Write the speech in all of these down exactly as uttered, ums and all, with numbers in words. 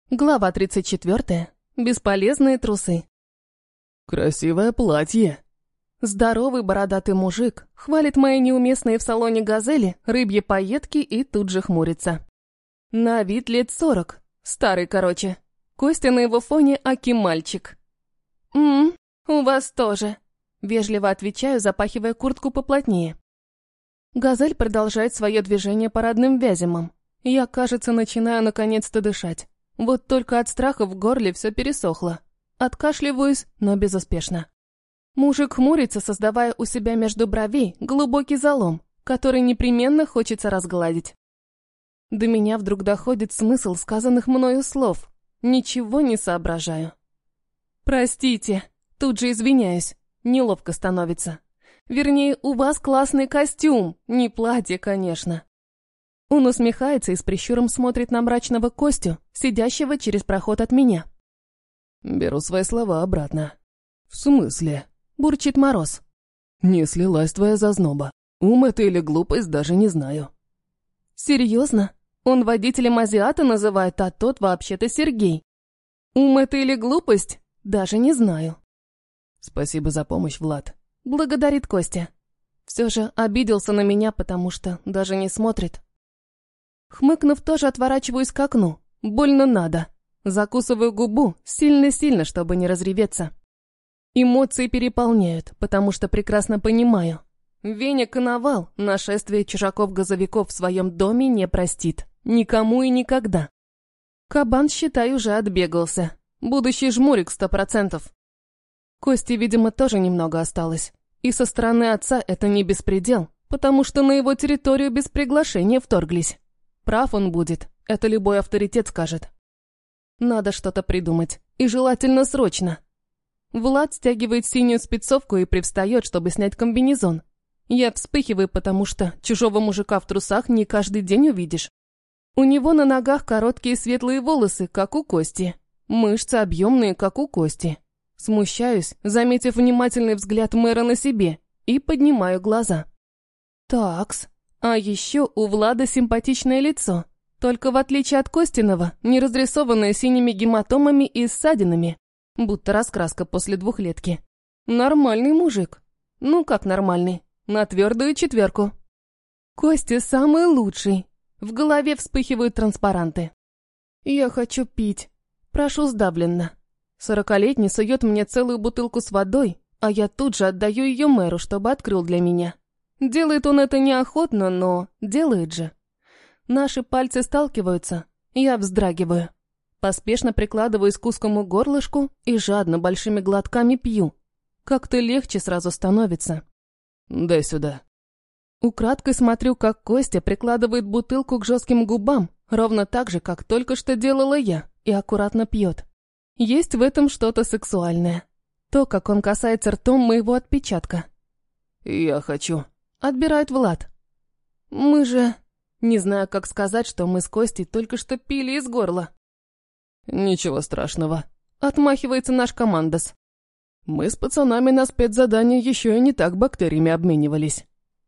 Глава тридцать четвёртая. Бесполезные трусы. «Красивое платье!» Здоровый бородатый мужик хвалит мои неуместные в салоне газели рыбьи пайетки и тут же хмурится. На вид лет сорок. Старый, короче. Костя на его фоне аки-мальчик. «Ммм, у вас тоже», — вежливо отвечаю, запахивая куртку поплотнее. Газель продолжает свое движение парадным вяземом. Я, кажется, начинаю наконец-то дышать. Вот только от страха в горле все пересохло. Откашливаюсь, но безуспешно. Мужик хмурится, создавая у себя между бровей глубокий залом, который непременно хочется разгладить. До меня вдруг доходит смысл сказанных мною слов. Ничего не соображаю. «Простите», тут же извиняюсь. Неловко становится. Вернее, у вас классный костюм, не платье, конечно. Он усмехается и с прищуром смотрит на мрачного Костю, сидящего через проход от меня. «Беру свои слова обратно». «В смысле?» – бурчит Мороз. «Не слилась твоя зазноба. Ум это или глупость, даже не знаю». «Серьезно? Он водителем азиата называет, а тот вообще-то Сергей. Ум это или глупость? Даже не знаю». «Спасибо за помощь, Влад», – благодарит Костя. Все же обиделся на меня, потому что даже не смотрит. Хмыкнув, тоже отворачиваюсь к окну. Больно надо. Закусываю губу сильно-сильно, чтобы не разреветься. Эмоции переполняют, потому что прекрасно понимаю. Веня Коновал нашествие чужаков-газовиков в своем доме не простит. Никому и никогда. Кабан, считай, уже отбегался. Будущий жмурик сто процентов. Кости, видимо, тоже немного осталось. И со стороны отца это не беспредел, потому что на его территорию без приглашения вторглись. Прав он будет, это любой авторитет скажет. Надо что-то придумать, и желательно срочно. Влад стягивает синюю спецовку и привстает, чтобы снять комбинезон. Я вспыхиваю, потому что чужого мужика в трусах не каждый день увидишь. У него на ногах короткие светлые волосы, как у Кости. Мышцы объемные, как у Кости. Смущаюсь, заметив внимательный взгляд мэра на себе, и поднимаю глаза. Такс. А еще у Влада симпатичное лицо, только в отличие от Костиного, не разрисованное синими гематомами и ссадинами, будто раскраска после двухлетки. Нормальный мужик. Ну как нормальный? На твердую четверку. Костя самый лучший. В голове вспыхивают транспаранты. Я хочу пить. Прошу сдавленно. Сорокалетний сует мне целую бутылку с водой, а я тут же отдаю ее мэру, чтобы открыл для меня. Делает он это неохотно, но делает же. Наши пальцы сталкиваются, я вздрагиваю. Поспешно прикладываюсь к узкому горлышку и жадно большими глотками пью. Как-то легче сразу становится. «Дай сюда». Украдкой смотрю, как Костя прикладывает бутылку к жестким губам, ровно так же, как только что делала я, и аккуратно пьет. Есть в этом что-то сексуальное. То, как он касается ртом моего отпечатка. «Я хочу». Отбирает Влад. Мы же... Не знаю, как сказать, что мы с Костей только что пили из горла. «Ничего страшного», — отмахивается наш командос. «Мы с пацанами на спецзадании еще и не так бактериями обменивались».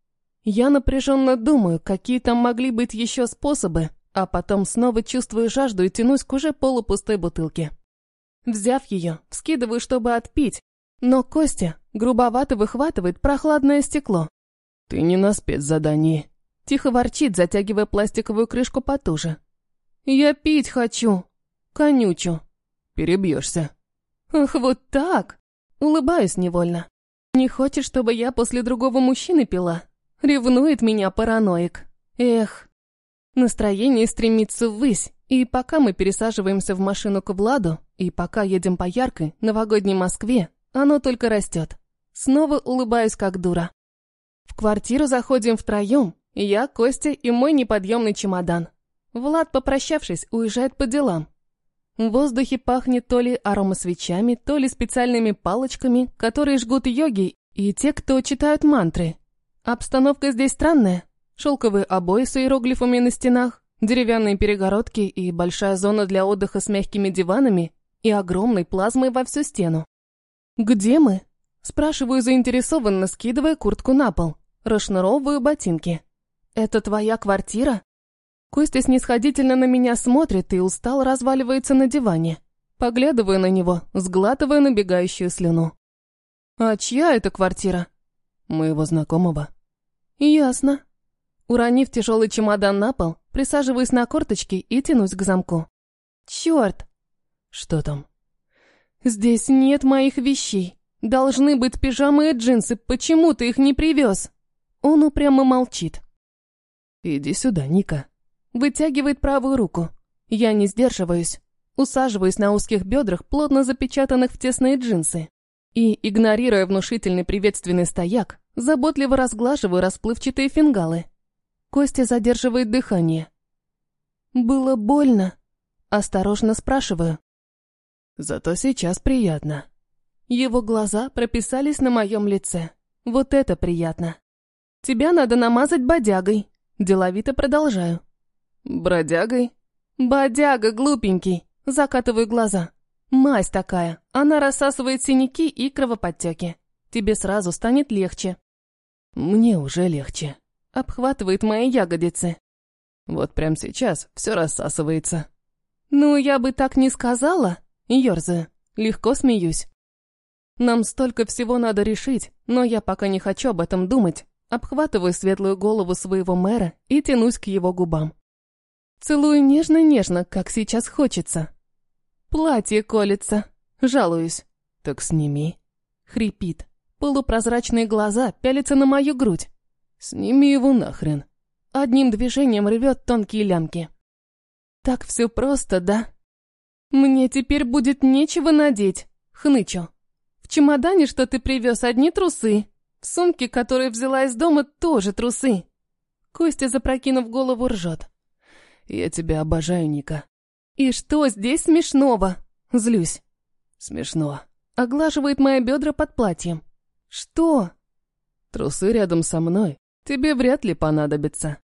Я напряженно думаю, какие там могли быть еще способы, а потом снова чувствую жажду и тянусь к уже полупустой бутылке. Взяв ее, вскидываю, чтобы отпить, но Костя грубовато выхватывает прохладное стекло. «Ты не на спецзадании», — тихо ворчит, затягивая пластиковую крышку потуже. «Я пить хочу», — конючу. «Перебьешься». «Ах, вот так!» — улыбаюсь невольно. «Не хочешь, чтобы я после другого мужчины пила? Ревнует меня параноик. Эх». Настроение стремится ввысь, и пока мы пересаживаемся в машину к Владу, и пока едем по яркой новогодней Москве, оно только растет. Снова улыбаюсь, как дура. В квартиру заходим втроем, я, Костя и мой неподъемный чемодан. Влад, попрощавшись, уезжает по делам. В воздухе пахнет то ли аромасвечами, то ли специальными палочками, которые жгут йоги и те, кто читают мантры. Обстановка здесь странная. Шелковые обои с иероглифами на стенах, деревянные перегородки и большая зона для отдыха с мягкими диванами и огромной плазмой во всю стену. «Где мы?» – спрашиваю заинтересованно, скидывая куртку на пол. Расшнуровываю ботинки. «Это твоя квартира?» Костя снисходительно на меня смотрит и устало разваливается на диване. Поглядываю на него, сглатывая набегающую слюну. «А чья это квартира?» «Моего знакомого». «Ясно». Уронив тяжелый чемодан на пол, присаживаюсь на корточки и тянусь к замку. «Черт!» «Что там?» «Здесь нет моих вещей. Должны быть пижамы и джинсы. Почему ты их не привез?» Он упрямо молчит. «Иди сюда, Ника». Вытягивает правую руку. Я не сдерживаюсь. Усаживаюсь на узких бедрах, плотно запечатанных в тесные джинсы. И, игнорируя внушительный приветственный стояк, заботливо разглаживаю расплывчатые фингалы. Костя задерживает дыхание. «Было больно?» Осторожно спрашиваю. «Зато сейчас приятно». Его глаза прописались на моем лице. Вот это приятно. «Тебя надо намазать бодягой». Деловито продолжаю. «Бродягой?» «Бодяга, глупенький». Закатываю глаза. «Мазь такая. Она рассасывает синяки и кровоподтеки. Тебе сразу станет легче». «Мне уже легче». Обхватывает мои ягодицы. «Вот прямо сейчас все рассасывается». «Ну, я бы так не сказала». Ёрзаю. Легко смеюсь. Нам столько всего надо решить, но я пока не хочу об этом думать. Обхватываю светлую голову своего мэра и тянусь к его губам. Целую нежно-нежно, как сейчас хочется. Платье колется. Жалуюсь. «Так сними». Хрипит. Полупрозрачные глаза пялятся на мою грудь. «Сними его нахрен». Одним движением рвет тонкие лямки. Так все просто, да? Мне теперь будет нечего надеть. Хнычу. В чемодане, что ты привез, одни трусы. В сумке, которую взяла из дома, тоже трусы. Костя, запрокинув голову, ржет. «Я тебя обожаю, Ника». И что здесь смешного? Злюсь. «Смешно». Оглаживает мои бедра под платьем. Что? «Трусы рядом со мной тебе вряд ли понадобятся».